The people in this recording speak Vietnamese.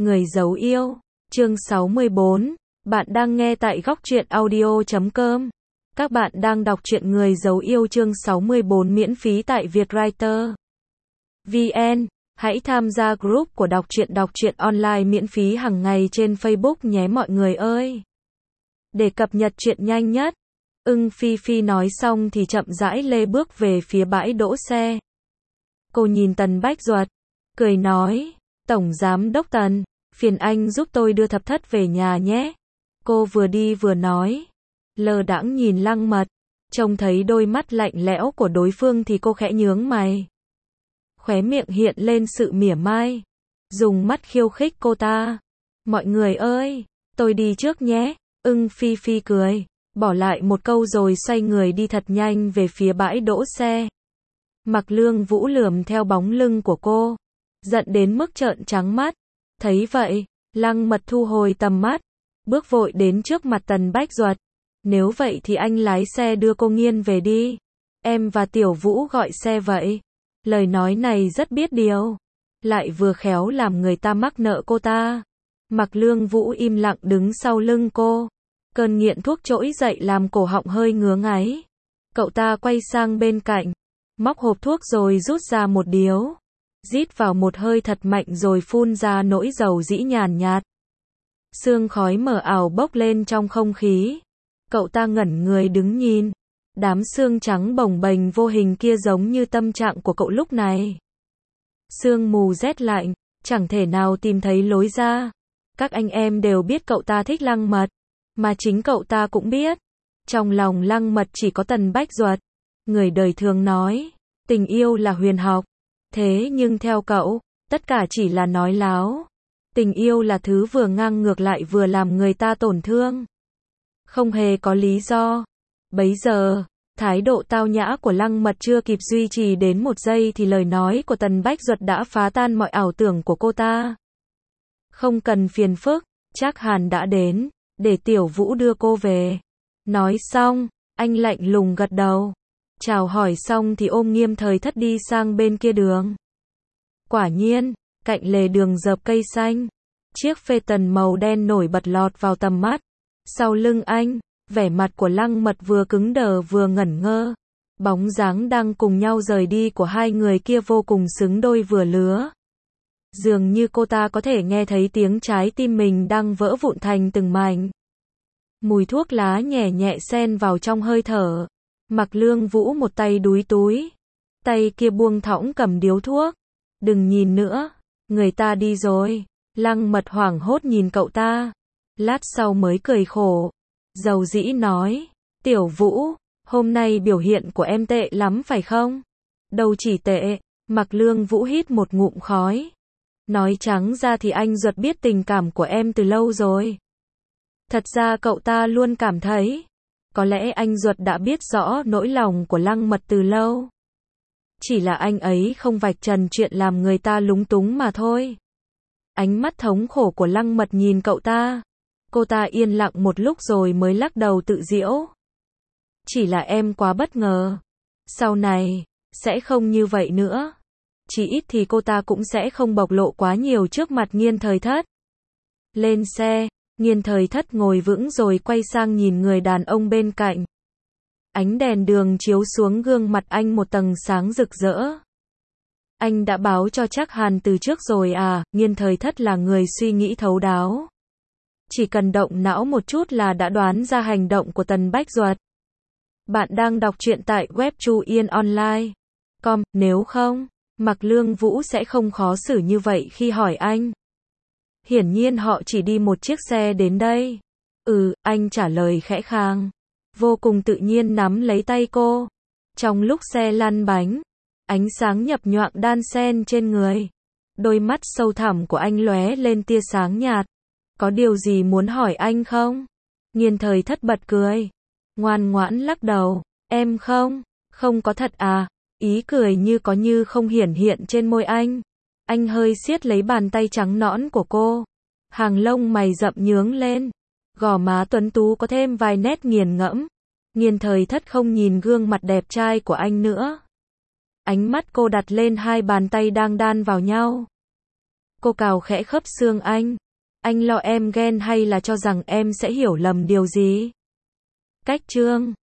Người giấu yêu, chương 64, bạn đang nghe tại góc truyện audio.com. Các bạn đang đọc truyện Người giấu yêu chương 64 miễn phí tại Vietwriter VN. Hãy tham gia group của đọc truyện online miễn phí hàng ngày trên Facebook nhé mọi người ơi. Để cập nhật truyện nhanh nhất. Phi Phi nói xong thì chậm rãi lê bước về phía bãi đỗ xe. Cô nhìn Tần Bách Duật, cười nói, Tổng Giám Đốc Tần, phiền anh giúp tôi đưa Thập Thất về nhà nhé. Cô vừa đi vừa nói, lơ đãng nhìn Lăng Mật, trông thấy đôi mắt lạnh lẽo của đối phương thì cô khẽ nhướng mày. Khóe miệng hiện lên sự mỉa mai, dùng mắt khiêu khích cô ta. Mọi người ơi, tôi đi trước nhé. Phi Phi cười, bỏ lại một câu rồi xoay người đi thật nhanh về phía bãi đỗ xe. Mặc Lương Vũ lườm theo bóng lưng của cô, giận đến mức trợn trắng mắt. Thấy vậy, Lăng Mật thu hồi tầm mắt, bước vội đến trước mặt Tần Bách Duật. Nếu vậy thì anh lái xe đưa cô Nghiên về đi. Em và Tiểu Vũ gọi xe vậy. Lời nói này rất biết điều, lại vừa khéo làm người ta mắc nợ cô ta. Mặc Lương Vũ im lặng đứng sau lưng cô. Cơn nghiện thuốc trỗi dậy làm cổ họng hơi ngứa ngáy. Cậu ta quay sang bên cạnh, móc hộp thuốc rồi rút ra một điếu. Rít vào một hơi thật mạnh rồi phun ra nỗi dầu dĩ nhàn nhạt. Sương khói mờ ảo bốc lên trong không khí. Cậu ta ngẩn người đứng nhìn. Đám sương trắng bồng bềnh vô hình kia giống như tâm trạng của cậu lúc này. Sương mù rét lạnh, chẳng thể nào tìm thấy lối ra. Các anh em đều biết cậu ta thích Lăng Mật, mà chính cậu ta cũng biết. Trong lòng Lăng Mật chỉ có Tần Bách Duật. Người đời thường nói, tình yêu là huyền học. Thế nhưng theo cậu, tất cả chỉ là nói láo. Tình yêu là thứ vừa ngang ngược lại vừa làm người ta tổn thương. Không hề có lý do. Bấy giờ, thái độ tao nhã của Lăng Mật chưa kịp duy trì đến một giây thì lời nói của Tần Bách Duật đã phá tan mọi ảo tưởng của cô ta. Không cần phiền phức, Trác Hàn đã đến, để Tiểu Vũ đưa cô về. Nói xong, anh lạnh lùng gật đầu. Chào hỏi xong thì ôm Nghiêm Thời Thất đi sang bên kia đường. Quả nhiên, cạnh lề đường dợp cây xanh, chiếc Phaeton màu đen nổi bật lọt vào tầm mắt. Sau lưng anh, vẻ mặt của Lăng Mật vừa cứng đờ vừa ngẩn ngơ. Bóng dáng đang cùng nhau rời đi của hai người kia vô cùng xứng đôi vừa lứa. Dường như cô ta có thể nghe thấy tiếng trái tim mình đang vỡ vụn thành từng mảnh. Mùi thuốc lá nhẹ nhẹ xen vào trong hơi thở. Mặc Lương Vũ một tay đúi túi, tay kia buông thõng cầm điếu thuốc. Đừng nhìn nữa, người ta đi rồi. Lăng Mật hoảng hốt nhìn cậu ta, lát sau mới cười khổ, dầu dĩ nói, Tiểu Vũ, hôm nay biểu hiện của em tệ lắm phải không? Đâu chỉ tệ. Mặc Lương Vũ hít một ngụm khói. Nói trắng ra thì anh Duật biết tình cảm của em từ lâu rồi. Thật ra cậu ta luôn cảm thấy, có lẽ anh Duật đã biết rõ nỗi lòng của Lăng Mật từ lâu. Chỉ là anh ấy không vạch trần chuyện làm người ta lúng túng mà thôi. Ánh mắt thống khổ của Lăng Mật nhìn cậu ta. Cô ta yên lặng một lúc rồi mới lắc đầu tự giễu. Chỉ là em quá bất ngờ. Sau này, sẽ không như vậy nữa. Chỉ ít thì cô ta cũng sẽ không bộc lộ quá nhiều trước mặt Nghiên Thời Thất. Lên xe, Nghiên Thời Thất ngồi vững rồi quay sang nhìn người đàn ông bên cạnh. Ánh đèn đường chiếu xuống gương mặt anh một tầng sáng rực rỡ. Anh đã báo cho Trác Hàn từ trước rồi à? Nghiên Thời Thất là người suy nghĩ thấu đáo. Chỉ cần động não một chút là đã đoán ra hành động của Tần Bách Duật. Bạn đang đọc truyện tại web chuyenonline.com, nếu không, Mặc Lương Vũ sẽ không khó xử như vậy khi hỏi anh. Hiển nhiên họ chỉ đi một chiếc xe đến đây. Anh trả lời khẽ khàng, vô cùng tự nhiên nắm lấy tay cô. Trong lúc xe lăn bánh, ánh sáng nhập nhoạng đan xen trên người. Đôi mắt sâu thẳm của anh lóe lên tia sáng nhạt. Có điều gì muốn hỏi anh không? Nghiên Thời Thất bật cười, ngoan ngoãn lắc đầu. Em không có thật à? Ý cười như có như không hiển hiện trên môi anh. Anh hơi siết lấy bàn tay trắng nõn của cô. Hàng lông mày rậm nhướng lên. Gò má tuấn tú có thêm vài nét nghiền ngẫm. Nghiên Thời Thất không nhìn gương mặt đẹp trai của anh nữa. Ánh mắt cô đặt lên hai bàn tay đang đan vào nhau. Cô cào khẽ khớp xương anh. Anh lo em ghen hay là cho rằng em sẽ hiểu lầm điều gì? Cách chương